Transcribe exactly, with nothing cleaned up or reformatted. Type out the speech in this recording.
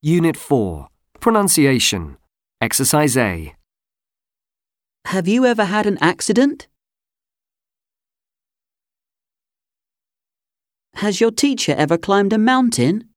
Unit four. Pronunciation. Exercise A. Have you ever had an accident? Has your teacher ever climbed a mountain?